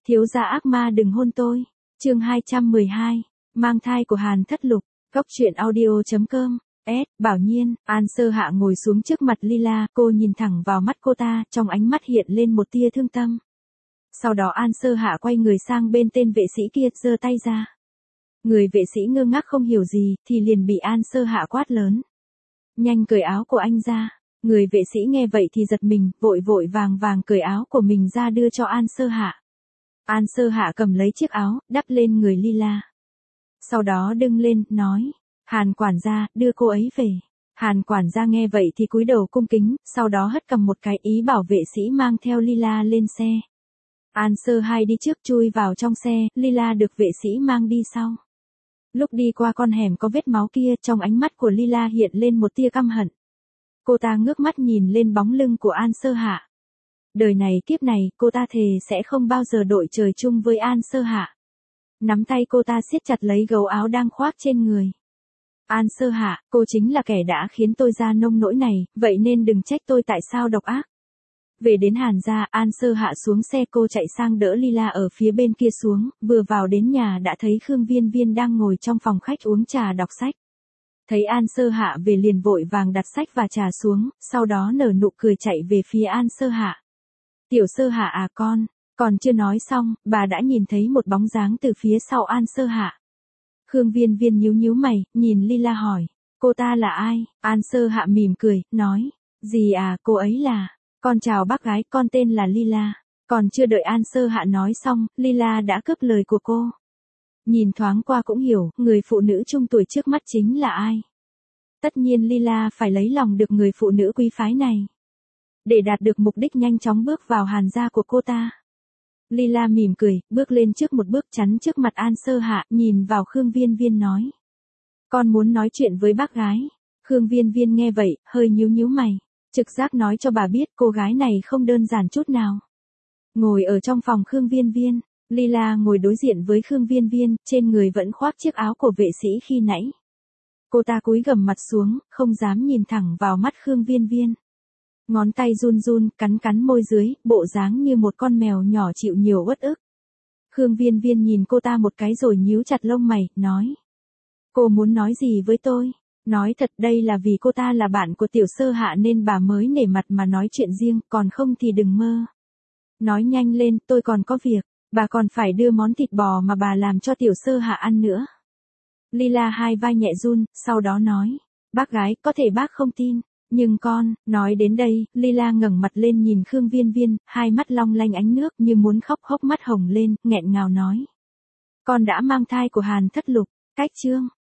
Thiếu gia ác ma đừng hôn tôi. Chương 212, mang thai của Hàn Thất Lục. Cốc truyện audio.com. Bảo Nhiên, An Sơ Hạ ngồi xuống trước mặt Lila, cô nhìn thẳng vào mắt cô ta, trong ánh mắt hiện lên một tia thương tâm. Sau đó An Sơ Hạ quay người sang bên tên vệ sĩ kia, giơ tay ra. Người vệ sĩ ngơ ngác không hiểu gì, thì liền bị An Sơ Hạ quát lớn. Nhanh cởi áo của anh ra. Người vệ sĩ nghe vậy thì giật mình, vội vội vàng vàng cởi áo của mình ra đưa cho An Sơ Hạ. An Sơ Hạ cầm lấy chiếc áo, đắp lên người Lila. Sau đó đứng lên, nói, Hàn quản gia, đưa cô ấy về. Hàn quản gia nghe vậy thì cúi đầu cung kính, sau đó hất cầm một cái ý bảo vệ sĩ mang theo Lila lên xe. An Sơ Hai đi trước chui vào trong xe, Lila được vệ sĩ mang đi sau. Lúc đi qua con hẻm có vết máu kia, trong ánh mắt của Lila hiện lên một tia căm hận. Cô ta ngước mắt nhìn lên bóng lưng của An Sơ Hạ. Đời này kiếp này, cô ta thề sẽ không bao giờ đội trời chung với An Sơ Hạ. Nắm tay cô ta siết chặt lấy gấu áo đang khoác trên người. An Sơ Hạ, cô chính là kẻ đã khiến tôi ra nông nỗi này, vậy nên đừng trách tôi tại sao độc ác. Về đến Hàn gia, An Sơ Hạ xuống xe, cô chạy sang đỡ Lila ở phía bên kia xuống, vừa vào đến nhà đã thấy Khương Viên Viên đang ngồi trong phòng khách uống trà đọc sách. Thấy An Sơ Hạ về liền vội vàng đặt sách và trà xuống, sau đó nở nụ cười chạy về phía An Sơ Hạ. Tiểu Sơ Hạ à con, còn chưa nói xong, bà đã nhìn thấy một bóng dáng từ phía sau An Sơ Hạ. Khương Viên Viên nhíu nhíu mày, nhìn Lila hỏi, cô ta là ai? An Sơ Hạ mỉm cười, nói, gì à, cô ấy là, con chào bác gái, con tên là Lila. Còn chưa đợi An Sơ Hạ nói xong, Lila đã cướp lời của cô. Nhìn thoáng qua cũng hiểu, người phụ nữ trung tuổi trước mắt chính là ai. Tất nhiên Lila phải lấy lòng được người phụ nữ quý phái này. Để đạt được mục đích nhanh chóng bước vào Hàn gia của cô ta. Lila mỉm cười, bước lên trước một bước chắn trước mặt An Sơ Hạ, nhìn vào Khương Viên Viên nói. Con muốn nói chuyện với bác gái. Khương Viên Viên nghe vậy, hơi nhíu nhíu mày. Trực giác nói cho bà biết cô gái này không đơn giản chút nào. Ngồi ở trong phòng Khương Viên Viên, Lila ngồi đối diện với Khương Viên Viên, trên người vẫn khoác chiếc áo của vệ sĩ khi nãy. Cô ta cúi gằm mặt xuống, không dám nhìn thẳng vào mắt Khương Viên Viên. Ngón tay run run, cắn cắn môi dưới, bộ dáng như một con mèo nhỏ chịu nhiều uất ức. Khương Viên Viên nhìn cô ta một cái rồi nhíu chặt lông mày, nói. Cô muốn nói gì với tôi? Nói thật đây là vì cô ta là bạn của Tiểu Sơ Hạ nên bà mới nể mặt mà nói chuyện riêng, còn không thì đừng mơ. Nói nhanh lên, tôi còn có việc, bà còn phải đưa món thịt bò mà bà làm cho Tiểu Sơ Hạ ăn nữa. Lila hai vai nhẹ run, sau đó nói, bác gái, có thể bác không tin, nhưng con, nói đến đây, Lila ngẩng mặt lên nhìn Khương Viên Viên, hai mắt long lanh ánh nước như muốn khóc, hốc mắt hồng lên, nghẹn ngào nói. Con đã mang thai của Hàn Thất Lục, cách chương.